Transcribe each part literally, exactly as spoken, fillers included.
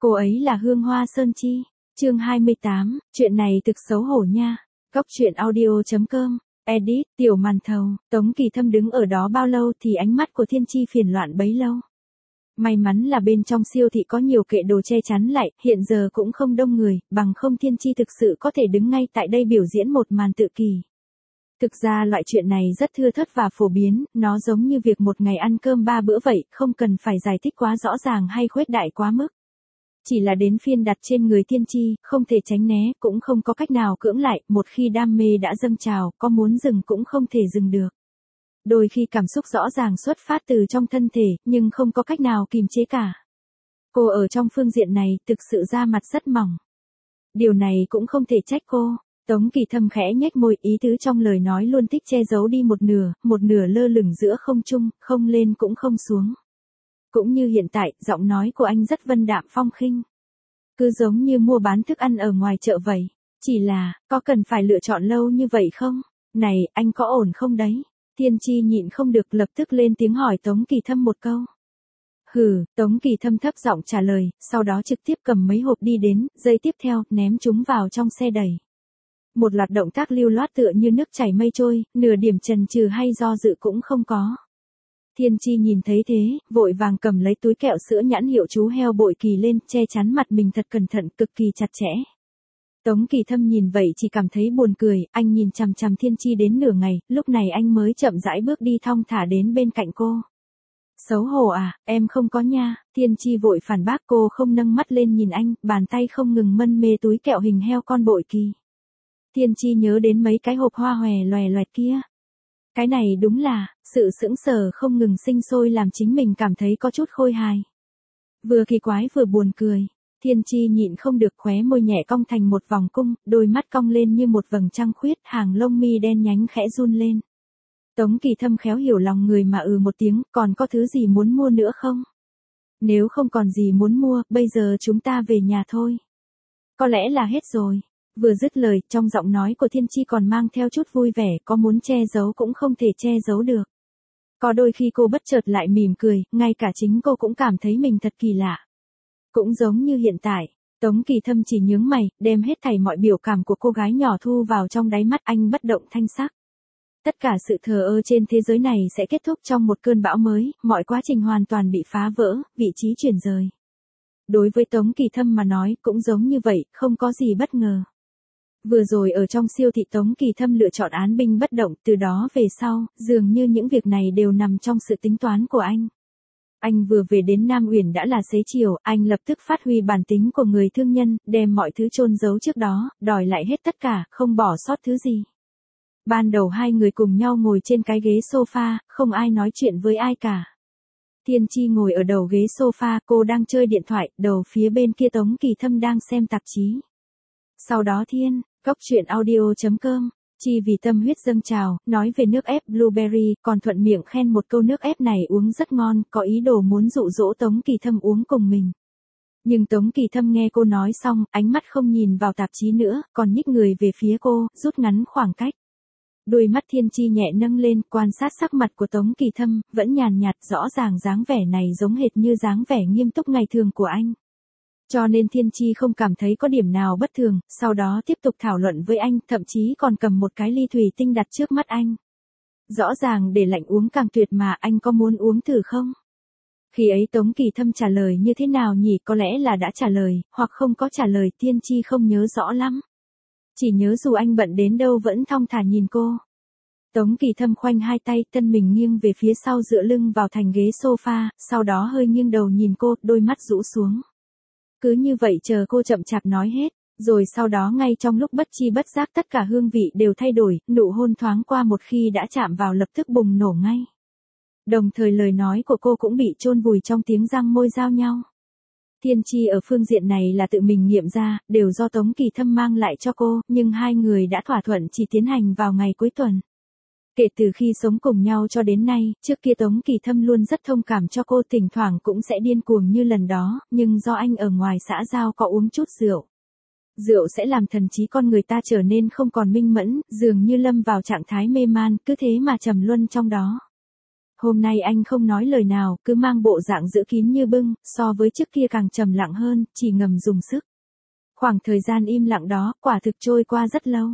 Cô ấy là Hương Hoa Sơn Chi. Chương hai mươi tám, chuyện này thực xấu hổ nha. Góc truyện audio chấm com, edit, tiểu màn thầu. Tống Kỳ Thâm đứng ở đó bao lâu thì ánh mắt của Thiên Chi phiền loạn bấy lâu. May mắn là bên trong siêu thị có nhiều kệ đồ che chắn lại, hiện giờ cũng không đông người, bằng không Thiên Chi thực sự có thể đứng ngay tại đây biểu diễn một màn tự kỷ. Thực ra loại chuyện này rất thưa thớt và phổ biến, nó giống như việc một ngày ăn cơm ba bữa vậy, không cần phải giải thích quá rõ ràng hay khuếch đại quá mức. Chỉ là đến phiên đặt trên người Thiên Chi, không thể tránh né, cũng không có cách nào cưỡng lại, một khi đam mê đã dâng trào, có muốn dừng cũng không thể dừng được. Đôi khi cảm xúc rõ ràng xuất phát từ trong thân thể, nhưng không có cách nào kìm chế cả. Cô ở trong phương diện này thực sự da mặt rất mỏng. Điều này cũng không thể trách cô. Tống Kỳ Thâm khẽ nhếch môi, ý tứ trong lời nói luôn thích che giấu đi một nửa, một nửa lơ lửng giữa không trung, không lên cũng không xuống. Cũng như hiện tại, giọng nói của anh rất vân đạm phong khinh. Cứ giống như mua bán thức ăn ở ngoài chợ vậy. Chỉ là, có cần phải lựa chọn lâu như vậy không? Này, anh có ổn không đấy? Thiên Chi nhịn không được lập tức lên tiếng hỏi Tống Kỳ Thâm một câu. Hừ, Tống Kỳ Thâm thấp giọng trả lời, sau đó trực tiếp cầm mấy hộp đi đến, giây tiếp theo, ném chúng vào trong xe đẩy. Một loạt động tác lưu loát tựa như nước chảy mây trôi, nửa điểm chần chừ hay do dự cũng không có. Thiên Chi nhìn thấy thế, vội vàng cầm lấy túi kẹo sữa nhãn hiệu chú heo bội kỳ lên, che chắn mặt mình thật cẩn thận, cực kỳ chặt chẽ. Tống Kỳ Thâm nhìn vậy chỉ cảm thấy buồn cười, anh nhìn chằm chằm Thiên Chi đến nửa ngày, lúc này anh mới chậm rãi bước đi thong thả đến bên cạnh cô. Xấu hổ à, em không có nha. Thiên Chi vội phản bác, cô không nâng mắt lên nhìn anh, bàn tay không ngừng mân mê túi kẹo hình heo con bội kỳ. Thiên Chi nhớ đến mấy cái hộp hoa hòe loè loẹt kia. Cái này đúng là, sự sững sờ không ngừng sinh sôi làm chính mình cảm thấy có chút khôi hài. Vừa kỳ quái vừa buồn cười. Thiên Chi nhịn không được khóe môi nhẹ cong thành một vòng cung, đôi mắt cong lên như một vầng trăng khuyết, hàng lông mi đen nhánh khẽ run lên. Tống Kỳ Thâm khéo hiểu lòng người mà ừ một tiếng, còn có thứ gì muốn mua nữa không? Nếu không còn gì muốn mua, bây giờ chúng ta về nhà thôi. Có lẽ là hết rồi. Vừa dứt lời, trong giọng nói của Thiên Chi còn mang theo chút vui vẻ, có muốn che giấu cũng không thể che giấu được. Có đôi khi cô bất chợt lại mỉm cười, ngay cả chính cô cũng cảm thấy mình thật kỳ lạ. Cũng giống như hiện tại, Tống Kỳ Thâm chỉ nhướng mày, đem hết thảy mọi biểu cảm của cô gái nhỏ thu vào trong đáy mắt, anh bất động thanh sắc. Tất cả sự thờ ơ trên thế giới này sẽ kết thúc trong một cơn bão mới, mọi quá trình hoàn toàn bị phá vỡ, vị trí chuyển rời. Đối với Tống Kỳ Thâm mà nói, cũng giống như vậy, không có gì bất ngờ. Vừa rồi ở trong siêu thị Tống Kỳ Thâm lựa chọn án binh bất động, từ đó về sau, dường như những việc này đều nằm trong sự tính toán của anh. Anh vừa về đến Nam Uyển đã là xế chiều, anh lập tức phát huy bản tính của người thương nhân, đem mọi thứ chôn giấu trước đó, đòi lại hết tất cả, không bỏ sót thứ gì. Ban đầu hai người cùng nhau ngồi trên cái ghế sofa, không ai nói chuyện với ai cả. Thiên Chi ngồi ở đầu ghế sofa, cô đang chơi điện thoại, đầu phía bên kia Tống Kỳ Thâm đang xem tạp chí. Sau đó Thiên, góc truyện audio chấm com, Chi vì tâm huyết dâng trào, nói về nước ép blueberry, còn thuận miệng khen một câu nước ép này uống rất ngon, có ý đồ muốn dụ dỗ Tống Kỳ Thâm uống cùng mình. Nhưng Tống Kỳ Thâm nghe cô nói xong, ánh mắt không nhìn vào tạp chí nữa, còn nhích người về phía cô, rút ngắn khoảng cách. Đôi mắt Thiên Chi nhẹ nâng lên, quan sát sắc mặt của Tống Kỳ Thâm, vẫn nhàn nhạt, rõ ràng dáng vẻ này giống hệt như dáng vẻ nghiêm túc ngày thường của anh. Cho nên Thiên Chi không cảm thấy có điểm nào bất thường, sau đó tiếp tục thảo luận với anh, thậm chí còn cầm một cái ly thủy tinh đặt trước mắt anh. Rõ ràng để lạnh uống càng tuyệt mà, anh có muốn uống thử không? Khi ấy Tống Kỳ Thâm trả lời như thế nào nhỉ, có lẽ là đã trả lời, hoặc không có trả lời, Thiên Chi không nhớ rõ lắm. Chỉ nhớ dù anh bận đến đâu vẫn thong thả nhìn cô. Tống Kỳ Thâm khoanh hai tay, thân mình nghiêng về phía sau dựa lưng vào thành ghế sofa, sau đó hơi nghiêng đầu nhìn cô, đôi mắt rũ xuống. Cứ như vậy chờ cô chậm chạp nói hết, rồi sau đó ngay trong lúc bất chi bất giác tất cả hương vị đều thay đổi, nụ hôn thoáng qua một khi đã chạm vào lập tức bùng nổ ngay. Đồng thời lời nói của cô cũng bị chôn vùi trong tiếng răng môi giao nhau. Thiên Chi ở phương diện này là tự mình nghiệm ra, đều do Tống Kỳ Thâm mang lại cho cô, nhưng hai người đã thỏa thuận chỉ tiến hành vào ngày cuối tuần. Kể từ khi sống cùng nhau cho đến nay, trước kia Tống Kỳ Thâm luôn rất thông cảm cho cô, thỉnh thoảng cũng sẽ điên cuồng như lần đó, nhưng do anh ở ngoài xã giao có uống chút rượu. Rượu sẽ làm thần trí con người ta trở nên không còn minh mẫn, dường như lâm vào trạng thái mê man, cứ thế mà trầm luân trong đó. Hôm nay anh không nói lời nào, cứ mang bộ dạng giữ kín như bưng, so với trước kia càng trầm lặng hơn, chỉ ngầm dùng sức. Khoảng thời gian im lặng đó, quả thực trôi qua rất lâu.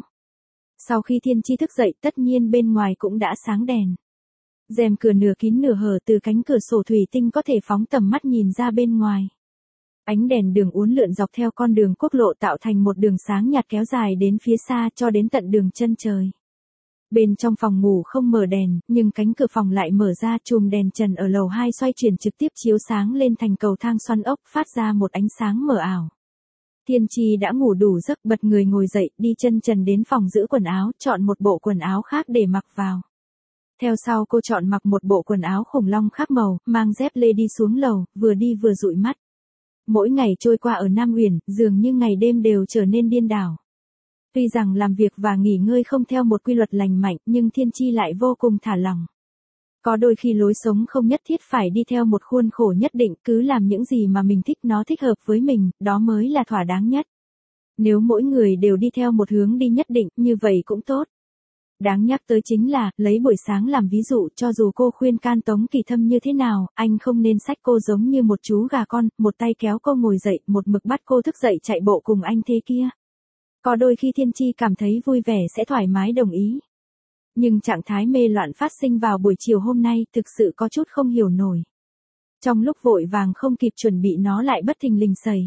Sau khi Thiên Chi thức dậy, tất nhiên bên ngoài cũng đã sáng đèn. Rèm cửa nửa kín nửa hở từ cánh cửa sổ thủy tinh có thể phóng tầm mắt nhìn ra bên ngoài. Ánh đèn đường uốn lượn dọc theo con đường quốc lộ tạo thành một đường sáng nhạt kéo dài đến phía xa cho đến tận đường chân trời. Bên trong phòng ngủ không mở đèn, nhưng cánh cửa phòng lại mở ra, chùm đèn trần ở lầu hai xoay chuyển trực tiếp chiếu sáng lên thành cầu thang xoắn ốc, phát ra một ánh sáng mờ ảo. Thiên Chi đã ngủ đủ giấc, bật người ngồi dậy, đi chân trần đến phòng giữ quần áo, chọn một bộ quần áo khác để mặc vào. Theo sau cô chọn mặc một bộ quần áo khủng long khác màu, mang dép lê đi xuống lầu, vừa đi vừa dụi mắt. Mỗi ngày trôi qua ở Nam Uyển, dường như ngày đêm đều trở nên điên đảo. Tuy rằng làm việc và nghỉ ngơi không theo một quy luật lành mạnh, nhưng Thiên Chi lại vô cùng thả lỏng. Có đôi khi lối sống không nhất thiết phải đi theo một khuôn khổ nhất định, cứ làm những gì mà mình thích, nó thích hợp với mình, đó mới là thỏa đáng nhất. Nếu mỗi người đều đi theo một hướng đi nhất định, như vậy cũng tốt. Đáng nhắc tới chính là, lấy buổi sáng làm ví dụ, cho dù cô khuyên can Tống Kỳ Thâm như thế nào, anh không nên xách cô giống như một chú gà con, một tay kéo cô ngồi dậy, một mực bắt cô thức dậy chạy bộ cùng anh thế kia. Có đôi khi Thiên Chi cảm thấy vui vẻ sẽ thoải mái đồng ý. Nhưng trạng thái mê loạn phát sinh vào buổi chiều hôm nay thực sự có chút không hiểu nổi. Trong lúc vội vàng không kịp chuẩn bị nó lại bất thình lình xảy.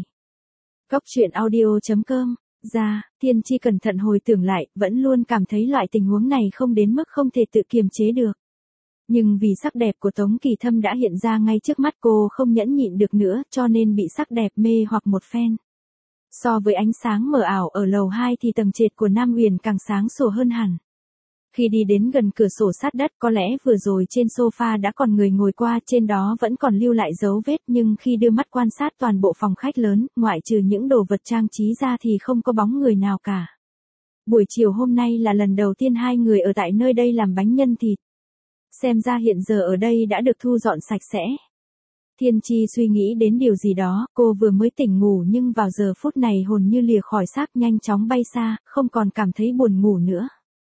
Góc truyện audio chấm com ra, Thiên Chi cẩn thận hồi tưởng lại, vẫn luôn cảm thấy loại tình huống này không đến mức không thể tự kiềm chế được. Nhưng vì sắc đẹp của Tống Kỳ Thâm đã hiện ra ngay trước mắt cô không nhẫn nhịn được nữa cho nên bị sắc đẹp mê hoặc một phen. So với ánh sáng mờ ảo ở lầu hai thì tầng trệt của Nam Uyển càng sáng sủa hơn hẳn. Khi đi đến gần cửa sổ sát đất có lẽ vừa rồi trên sofa đã còn người ngồi qua, trên đó vẫn còn lưu lại dấu vết, nhưng khi đưa mắt quan sát toàn bộ phòng khách lớn, ngoại trừ những đồ vật trang trí ra thì không có bóng người nào cả. Buổi chiều hôm nay là lần đầu tiên hai người ở tại nơi đây làm bánh nhân thịt. Xem ra hiện giờ ở đây đã được thu dọn sạch sẽ. Thiên Chi suy nghĩ đến điều gì đó, cô vừa mới tỉnh ngủ nhưng vào giờ phút này hồn như lìa khỏi xác nhanh chóng bay xa, không còn cảm thấy buồn ngủ nữa.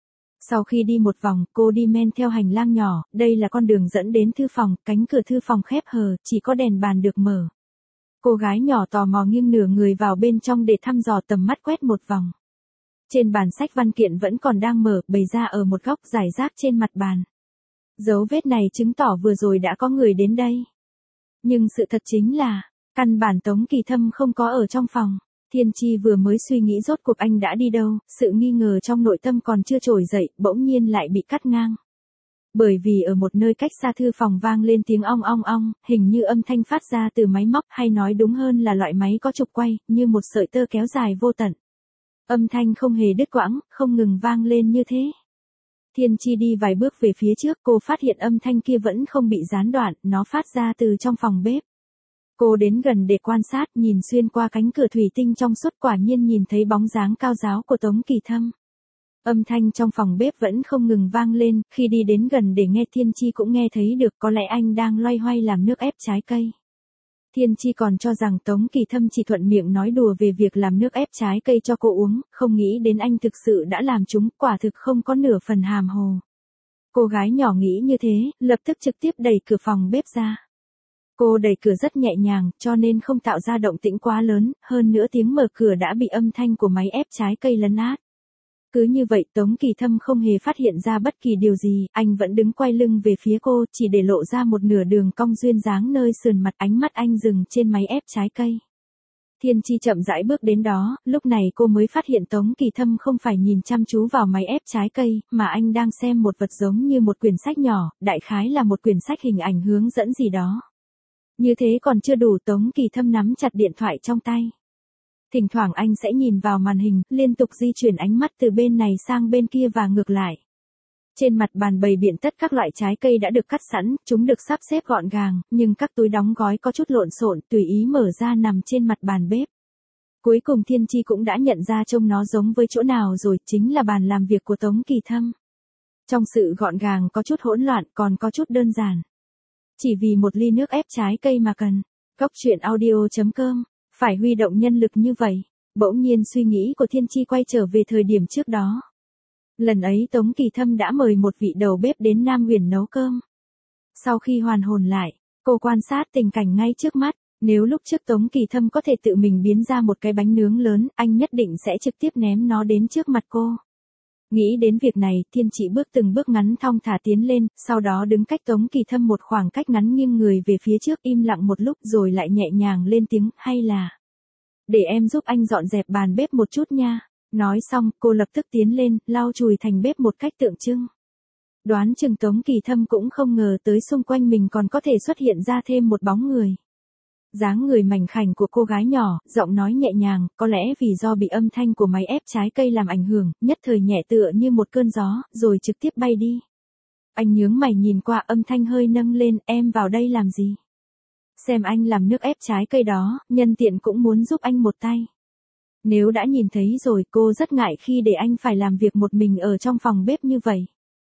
Sau khi đi một vòng, cô đi men theo hành lang nhỏ, đây là con đường dẫn đến thư phòng, cánh cửa thư phòng khép hờ, chỉ có đèn bàn được mở. Cô gái nhỏ tò mò nghiêng nửa người vào bên trong để thăm dò, tầm mắt quét một vòng. Trên bàn sách văn kiện vẫn còn đang mở, bày ra ở một góc rải rác trên mặt bàn. Dấu vết này chứng tỏ vừa rồi đã có người đến đây. Nhưng sự thật chính là, căn bản Tống Kỳ Thâm không có ở trong phòng. Thiên Chi vừa mới suy nghĩ rốt cuộc anh đã đi đâu, sự nghi ngờ trong nội tâm còn chưa trồi dậy, bỗng nhiên lại bị cắt ngang. Bởi vì ở một nơi cách xa thư phòng vang lên tiếng ong ong ong, hình như âm thanh phát ra từ máy móc, hay nói đúng hơn là loại máy có trục quay, như một sợi tơ kéo dài vô tận. Âm thanh không hề đứt quãng, không ngừng vang lên như thế. Thiên Chi đi vài bước về phía trước, cô phát hiện âm thanh kia vẫn không bị gián đoạn, nó phát ra từ trong phòng bếp. Cô đến gần để quan sát, nhìn xuyên qua cánh cửa thủy tinh trong suốt, quả nhiên nhìn thấy bóng dáng cao ráo của Tống Kỳ Thâm. Âm thanh trong phòng bếp vẫn không ngừng vang lên, khi đi đến gần để nghe Thiên Chi cũng nghe thấy được, có lẽ anh đang loay hoay làm nước ép trái cây. Thiên Chi còn cho rằng Tống Kỳ Thâm chỉ thuận miệng nói đùa về việc làm nước ép trái cây cho cô uống, không nghĩ đến anh thực sự đã làm chúng, quả thực không có nửa phần hàm hồ. Cô gái nhỏ nghĩ như thế, lập tức trực tiếp đẩy cửa phòng bếp ra. Cô đẩy cửa rất nhẹ nhàng, cho nên không tạo ra động tĩnh quá lớn, hơn nữa tiếng mở cửa đã bị âm thanh của máy ép trái cây lấn át. Cứ như vậy Tống Kỳ Thâm không hề phát hiện ra bất kỳ điều gì, anh vẫn đứng quay lưng về phía cô, chỉ để lộ ra một nửa đường cong duyên dáng nơi sườn mặt, ánh mắt anh dừng trên máy ép trái cây. Thiên Chi chậm rãi bước đến đó, lúc này cô mới phát hiện Tống Kỳ Thâm không phải nhìn chăm chú vào máy ép trái cây, mà anh đang xem một vật giống như một quyển sách nhỏ, đại khái là một quyển sách hình ảnh hướng dẫn gì đó. Như thế còn chưa đủ, Tống Kỳ Thâm nắm chặt điện thoại trong tay. Thỉnh thoảng anh sẽ nhìn vào màn hình, liên tục di chuyển ánh mắt từ bên này sang bên kia và ngược lại. Trên mặt bàn bày biện tất các loại trái cây đã được cắt sẵn, chúng được sắp xếp gọn gàng, nhưng các túi đóng gói có chút lộn xộn, tùy ý mở ra nằm trên mặt bàn bếp. Cuối cùng Thiên Chi cũng đã nhận ra trông nó giống với chỗ nào rồi, chính là bàn làm việc của Tống Kỳ Thâm. Trong sự gọn gàng có chút hỗn loạn, còn có chút đơn giản. Chỉ vì một ly nước ép trái cây mà cần. Góc truyện audio chấm com, phải huy động nhân lực như vậy. Bỗng nhiên suy nghĩ của Thiên Chi quay trở về thời điểm trước đó. Lần ấy Tống Kỳ Thâm đã mời một vị đầu bếp đến Nam Uyển nấu cơm. Sau khi hoàn hồn lại, cô quan sát tình cảnh ngay trước mắt, nếu lúc trước Tống Kỳ Thâm có thể tự mình biến ra một cái bánh nướng lớn, anh nhất định sẽ trực tiếp ném nó đến trước mặt cô. Nghĩ đến việc này, Thiên Chỉ bước từng bước ngắn thong thả tiến lên, sau đó đứng cách Tống Kỳ Thâm một khoảng cách ngắn nghiêng người về phía trước im lặng một lúc rồi lại nhẹ nhàng lên tiếng, hay là để em giúp anh dọn dẹp bàn bếp một chút nha. Nói xong, cô lập tức tiến lên, lau chùi thành bếp một cách tượng trưng. Đoán chừng Tống Kỳ Thâm cũng không ngờ tới xung quanh mình còn có thể xuất hiện ra thêm một bóng người. Dáng người mảnh khảnh của cô gái nhỏ, giọng nói nhẹ nhàng, có lẽ vì do bị âm thanh của máy ép trái cây làm ảnh hưởng, nhất thời nhẹ tựa như một cơn gió, rồi trực tiếp bay đi. Anh nhướng mày nhìn qua, âm thanh hơi nâng lên, em vào đây làm gì? Xem anh làm nước ép trái cây đó, nhân tiện cũng muốn giúp anh một tay. Nếu đã nhìn thấy rồi, cô rất ngại khi để anh phải làm việc một mình ở trong phòng bếp như vậy.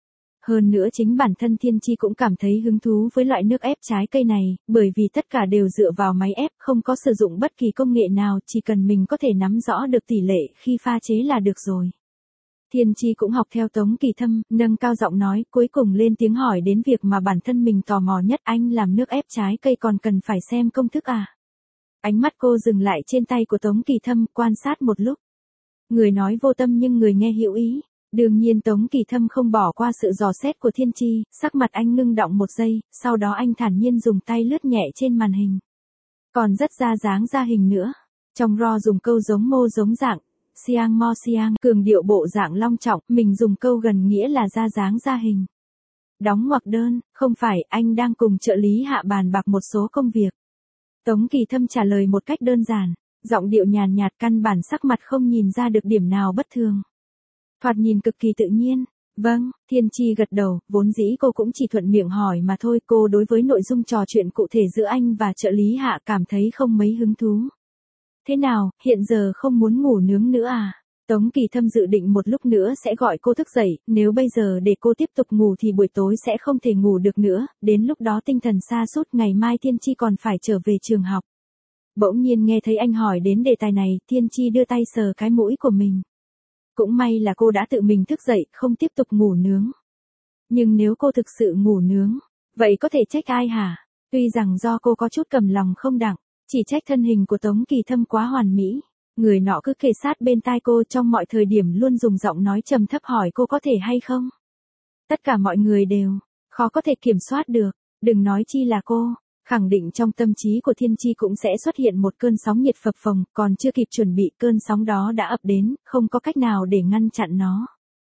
Hơn nữa chính bản thân Thiên Chi cũng cảm thấy hứng thú với loại nước ép trái cây này, bởi vì tất cả đều dựa vào máy ép, không có sử dụng bất kỳ công nghệ nào, chỉ cần mình có thể nắm rõ được tỷ lệ khi pha chế là được rồi. Thiên Chi cũng học theo Tống Kỳ Thâm, nâng cao giọng nói, cuối cùng lên tiếng hỏi đến việc mà bản thân mình tò mò nhất, anh làm nước ép trái cây còn cần phải xem công thức à? Ánh mắt cô dừng lại trên tay của Tống Kỳ Thâm, quan sát một lúc. Người nói vô tâm nhưng người nghe hữu ý. Đương nhiên Tống Kỳ Thâm không bỏ qua sự dò xét của Thiên Chi, sắc mặt anh ngưng động một giây, sau đó anh thản nhiên dùng tay lướt nhẹ trên màn hình. Còn rất ra dáng ra hình nữa. Trong ro dùng câu giống mô giống dạng, siang mo siang, cường điệu bộ dạng long trọng, mình dùng câu gần nghĩa là ra dáng ra hình. Đóng ngoặc đơn, không phải, anh đang cùng trợ lý Hạ bàn bạc một số công việc. Tống Kỳ Thâm trả lời một cách đơn giản, giọng điệu nhàn nhạt, căn bản sắc mặt không nhìn ra được điểm nào bất thường. Thoạt nhìn cực kỳ tự nhiên. Vâng, Thiên Chi gật đầu, vốn dĩ cô cũng chỉ thuận miệng hỏi mà thôi, cô đối với nội dung trò chuyện cụ thể giữa anh và trợ lý Hạ cảm thấy không mấy hứng thú. Thế nào, hiện giờ không muốn ngủ nướng nữa à? Tống Kỳ Thâm dự định một lúc nữa sẽ gọi cô thức dậy, nếu bây giờ để cô tiếp tục ngủ thì buổi tối sẽ không thể ngủ được nữa, đến lúc đó tinh thần sa sút, ngày mai Thiên Chi còn phải trở về trường học. Bỗng nhiên nghe thấy anh hỏi đến đề tài này, Thiên Chi đưa tay sờ cái mũi của mình. Cũng may là cô đã tự mình thức dậy, không tiếp tục ngủ nướng. Nhưng nếu cô thực sự ngủ nướng, vậy có thể trách ai hả? Tuy rằng do cô có chút cầm lòng không đặng, chỉ trách thân hình của Tống Kỳ Thâm quá hoàn mỹ. Người nọ cứ kề sát bên tai cô trong mọi thời điểm luôn dùng giọng nói trầm thấp hỏi cô có thể hay không. Tất cả mọi người đều khó có thể kiểm soát được, đừng nói chi là cô. Khẳng định trong tâm trí của Thiên Chi cũng sẽ xuất hiện một cơn sóng nhiệt phập phồng, còn chưa kịp chuẩn bị cơn sóng đó đã ập đến, không có cách nào để ngăn chặn nó.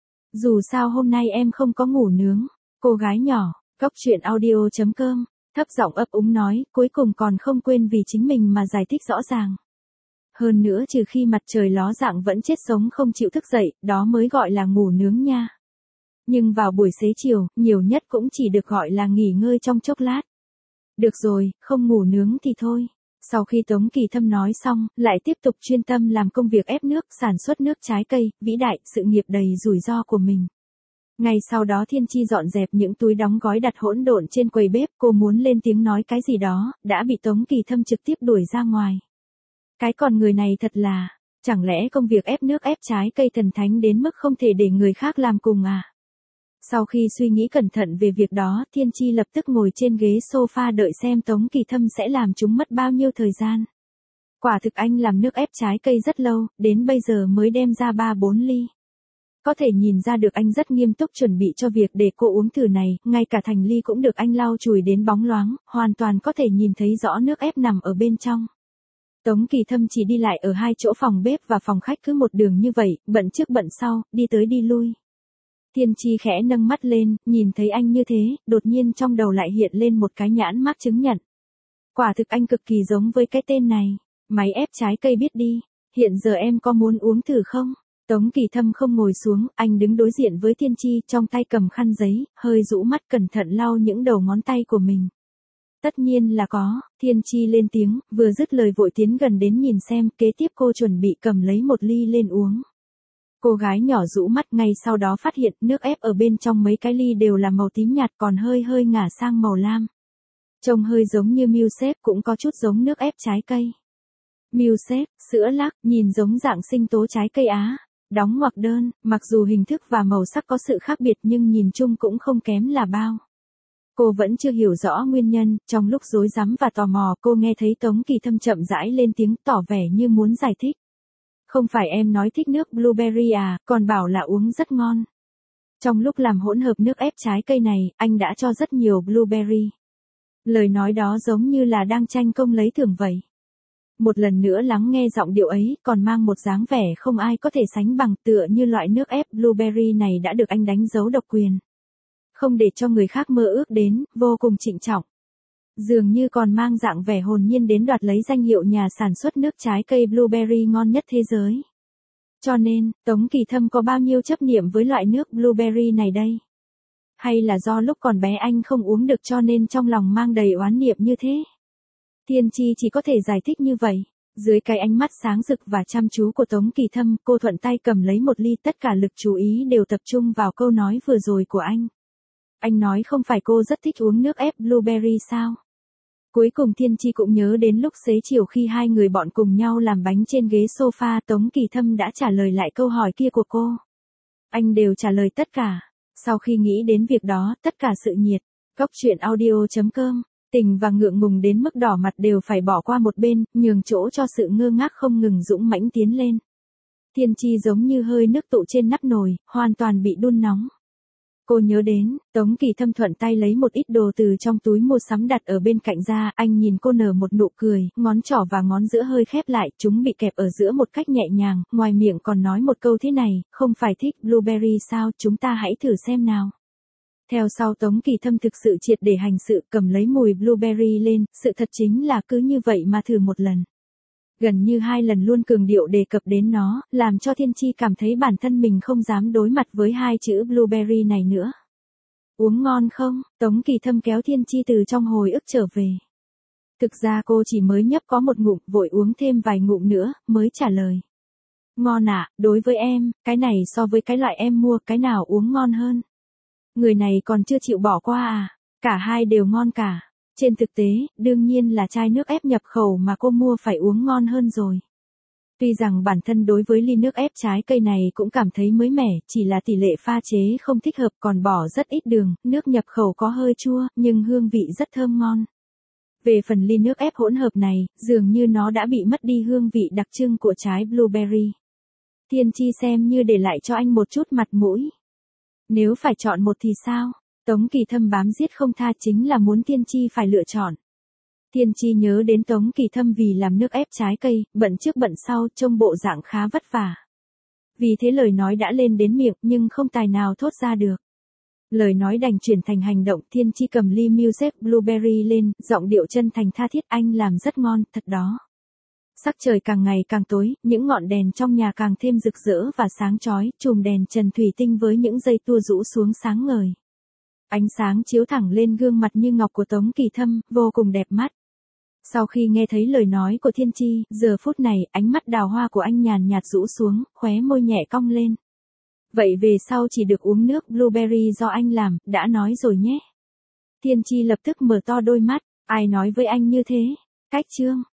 Dù sao hôm nay em không có ngủ nướng, cô gái nhỏ, cốc truyện audio chấm com, thấp giọng ấp úng nói, cuối cùng còn không quên vì chính mình mà giải thích rõ ràng. Hơn nữa trừ khi mặt trời ló dạng vẫn chết sống không chịu thức dậy, đó mới gọi là ngủ nướng nha. Nhưng vào buổi xế chiều, nhiều nhất cũng chỉ được gọi là nghỉ ngơi trong chốc lát. Được rồi, không ngủ nướng thì thôi. Sau khi Tống Kỳ Thâm nói xong, lại tiếp tục chuyên tâm làm công việc ép nước, sản xuất nước trái cây, vĩ đại, sự nghiệp đầy rủi ro của mình. Ngay sau đó Thiên Chi dọn dẹp những túi đóng gói đặt hỗn độn trên quầy bếp, cô muốn lên tiếng nói cái gì đó, đã bị Tống Kỳ Thâm trực tiếp đuổi ra ngoài. Cái con người này thật là, chẳng lẽ công việc ép nước ép trái cây thần thánh đến mức không thể để người khác làm cùng à? Sau khi suy nghĩ cẩn thận về việc đó, Thiên Chi lập tức ngồi trên ghế sofa đợi xem Tống Kỳ Thâm sẽ làm chúng mất bao nhiêu thời gian. Quả thực anh làm nước ép trái cây rất lâu, đến bây giờ mới đem ra ba bốn ly. Có thể nhìn ra được anh rất nghiêm túc chuẩn bị cho việc để cô uống thử này, ngay cả thành ly cũng được anh lau chùi đến bóng loáng, hoàn toàn có thể nhìn thấy rõ nước ép nằm ở bên trong. Tống Kỳ Thâm chỉ đi lại ở hai chỗ phòng bếp và phòng khách cứ một đường như vậy, bận trước bận sau, đi tới đi lui. Thiên Chi khẽ nâng mắt lên, nhìn thấy anh như thế, đột nhiên trong đầu lại hiện lên một cái nhãn mác chứng nhận. Quả thực anh cực kỳ giống với cái tên này. Máy ép trái cây biết đi, hiện giờ em có muốn uống thử không? Tống Kỳ Thâm không ngồi xuống, anh đứng đối diện với Thiên Chi, trong tay cầm khăn giấy, hơi rũ mắt cẩn thận lau những đầu ngón tay của mình. Tất nhiên là có, Thiên Chi lên tiếng, vừa dứt lời vội tiến gần đến nhìn xem, kế tiếp cô chuẩn bị cầm lấy một ly lên uống. Cô gái nhỏ rũ mắt, ngay sau đó phát hiện nước ép ở bên trong mấy cái ly đều là màu tím nhạt, còn hơi hơi ngả sang màu lam. Trông hơi giống như milkshake, cũng có chút giống nước ép trái cây. Milkshake, sữa lắc, nhìn giống dạng sinh tố trái cây Á. Đóng ngoặc đơn, mặc dù hình thức và màu sắc có sự khác biệt nhưng nhìn chung cũng không kém là bao. Cô vẫn chưa hiểu rõ nguyên nhân, trong lúc rối rắm và tò mò cô nghe thấy Tống Kỳ Thâm chậm rãi lên tiếng tỏ vẻ như muốn giải thích. Không phải em nói thích nước blueberry à, còn bảo là uống rất ngon. Trong lúc làm hỗn hợp nước ép trái cây này, anh đã cho rất nhiều blueberry. Lời nói đó giống như là đang tranh công lấy thưởng vậy. Một lần nữa lắng nghe giọng điệu ấy, còn mang một dáng vẻ không ai có thể sánh bằng, tựa như loại nước ép blueberry này đã được anh đánh dấu độc quyền. Không để cho người khác mơ ước đến, vô cùng trịnh trọng. Dường như còn mang dạng vẻ hồn nhiên đến đoạt lấy danh hiệu nhà sản xuất nước trái cây blueberry ngon nhất thế giới. Cho nên, Tống Kỳ Thâm có bao nhiêu chấp niệm với loại nước blueberry này đây? Hay là do lúc còn bé anh không uống được cho nên trong lòng mang đầy oán niệm như thế? Thiên Chi chỉ có thể giải thích như vậy. Dưới cái ánh mắt sáng rực và chăm chú của Tống Kỳ Thâm, cô thuận tay cầm lấy một ly, tất cả lực chú ý đều tập trung vào câu nói vừa rồi của anh. Anh nói không phải cô rất thích uống nước ép blueberry sao? Cuối cùng Thiên Chi cũng nhớ đến lúc xế chiều khi hai người bọn cùng nhau làm bánh trên ghế sofa, Tống Kỳ Thâm đã trả lời lại câu hỏi kia của cô. Anh đều trả lời tất cả. Sau khi nghĩ đến việc đó, tất cả sự nhiệt, góc truyện audio chấm com, tình và ngượng ngùng đến mức đỏ mặt đều phải bỏ qua một bên, nhường chỗ cho sự ngơ ngác không ngừng dũng mãnh tiến lên. Thiên Chi giống như hơi nước tụ trên nắp nồi, hoàn toàn bị đun nóng. Cô nhớ đến, Tống Kỳ Thâm thuận tay lấy một ít đồ từ trong túi mua sắm đặt ở bên cạnh ra, anh nhìn cô nở một nụ cười, ngón trỏ và ngón giữa hơi khép lại, chúng bị kẹp ở giữa một cách nhẹ nhàng, ngoài miệng còn nói một câu thế này, không phải thích blueberry sao, chúng ta hãy thử xem nào. Theo sau Tống Kỳ Thâm thực sự triệt để hành sự, cầm lấy mùi blueberry lên, sự thật chính là cứ như vậy mà thử một lần. Gần như hai lần luôn cường điệu đề cập đến nó, làm cho Thiên Chi cảm thấy bản thân mình không dám đối mặt với hai chữ blueberry này nữa. Uống ngon không? Tống Kỳ Thâm kéo Thiên Chi từ trong hồi ức trở về. Thực ra cô chỉ mới nhấp có một ngụm, vội uống thêm vài ngụm nữa, mới trả lời. Ngon ạ, à, đối với em, cái này so với cái loại em mua, cái nào uống ngon hơn? Người này còn chưa chịu bỏ qua à? Cả hai đều ngon cả. Trên thực tế, đương nhiên là chai nước ép nhập khẩu mà cô mua phải uống ngon hơn rồi. Tuy rằng bản thân đối với ly nước ép trái cây này cũng cảm thấy mới mẻ, chỉ là tỷ lệ pha chế không thích hợp, còn bỏ rất ít đường, nước nhập khẩu có hơi chua, nhưng hương vị rất thơm ngon. Về phần ly nước ép hỗn hợp này, dường như nó đã bị mất đi hương vị đặc trưng của trái blueberry. Thiên Chi xem như để lại cho anh một chút mặt mũi. Nếu phải chọn một thì sao? Tống Kỳ Thâm bám giết không tha, chính là muốn Thiên Chi phải lựa chọn. Thiên Chi nhớ đến Tống Kỳ Thâm vì làm nước ép trái cây, bận trước bận sau, trông bộ dạng khá vất vả. Vì thế lời nói đã lên đến miệng, nhưng không tài nào thốt ra được. Lời nói đành chuyển thành hành động, Thiên Chi cầm ly Milkshake Blueberry lên, giọng điệu chân thành tha thiết, anh làm rất ngon, thật đó. Sắc trời càng ngày càng tối, những ngọn đèn trong nhà càng thêm rực rỡ và sáng chói, chùm đèn trần thủy tinh với những dây tua rũ xuống sáng ngời. Ánh sáng chiếu thẳng lên gương mặt như ngọc của Tống Kỳ Thâm, vô cùng đẹp mắt. Sau khi nghe thấy lời nói của Thiên Chi, giờ phút này, ánh mắt đào hoa của anh nhàn nhạt rũ xuống, khóe môi nhẹ cong lên. Vậy về sau chỉ được uống nước blueberry do anh làm, đã nói rồi nhé. Thiên Chi lập tức mở to đôi mắt, ai nói với anh như thế? Cách chương.